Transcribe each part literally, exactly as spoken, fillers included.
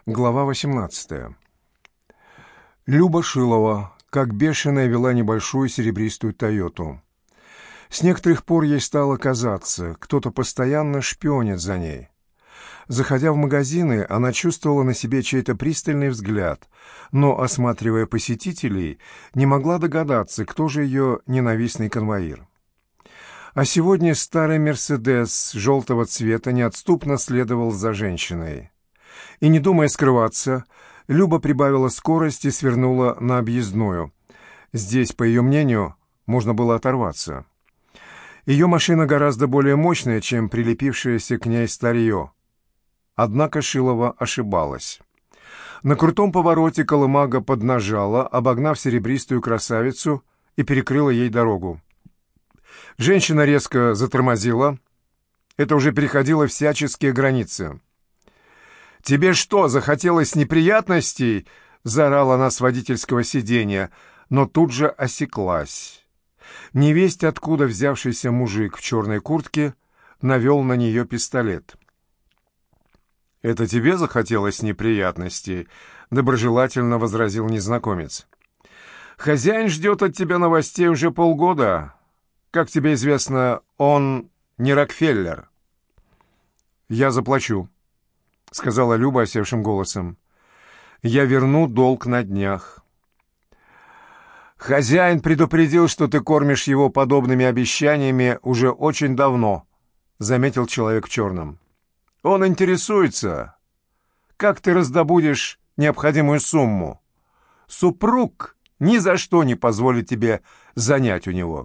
Глава восемнадцатая. Люба Шилова, как бешеная, вела небольшую серебристую «Тойоту». С некоторых пор ей стало казаться, кто-то постоянно шпионит за ней. Заходя в магазины, она чувствовала на себе чей-то пристальный взгляд, но, осматривая посетителей, не могла догадаться, кто же ее ненавистный конвоир. А сегодня старый «Мерседес» желтого цвета неотступно следовал за женщиной. И, не думая скрываться, Люба прибавила скорость и свернула на объездную. Здесь, по ее мнению, можно было оторваться. Ее машина гораздо более мощная, чем прилепившееся к ней старье. Однако Шилова ошибалась. На крутом повороте колымага поднажала, обогнав серебристую красавицу, и перекрыла ей дорогу. Женщина резко затормозила. Это уже переходило всяческие границы. «Тебе что, захотелось неприятностей?» — заорала она с водительского сиденья, но тут же осеклась. Невесть, откуда взявшийся мужик в черной куртке, навел на нее пистолет. «Это тебе захотелось неприятностей?» — доброжелательно возразил незнакомец. «Хозяин ждет от тебя новостей уже полгода. Как тебе известно, он не Рокфеллер». «Я заплачу», — сказала Люба осевшим голосом. «Я верну долг на днях». «Хозяин предупредил, что ты кормишь его подобными обещаниями уже очень давно», — заметил человек в черном. «Он интересуется, как ты раздобудешь необходимую сумму. Супруг ни за что не позволит тебе занять у него».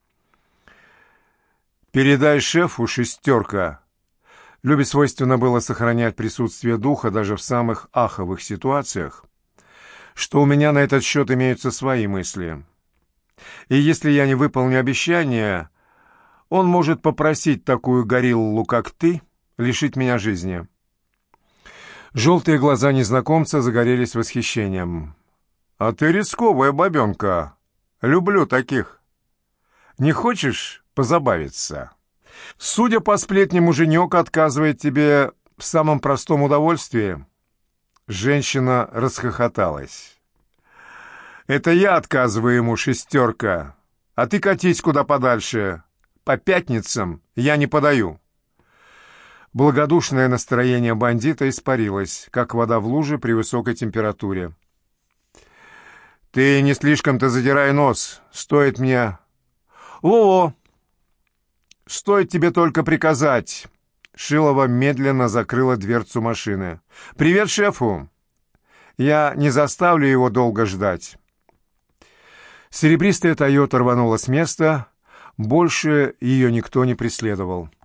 «Передай шефу, шестерка». Любе свойственно было сохранять присутствие духа даже в самых аховых ситуациях, что у меня на этот счет имеются свои мысли. И если я не выполню обещание, он может попросить такую гориллу, как ты, лишить меня жизни. Желтые глаза незнакомца загорелись восхищением. «А ты рисковая бабенка. Люблю таких. Не хочешь позабавиться?» «Судя по сплетне, муженек отказывает тебе в самом простом удовольствии». Женщина расхохоталась. «Это я отказываю ему, шестерка. А ты катись куда подальше. По пятницам я не подаю». Благодушное настроение бандита испарилось, как вода в луже при высокой температуре. «Ты не слишком-то задирай нос. Стоит мне...» «Во-во! Стоит тебе только приказать». Шилова медленно закрыла дверцу машины. «Привет шефу! Я не заставлю его долго ждать». Серебристая «Тойота» рванула с места. Больше ее никто не преследовал.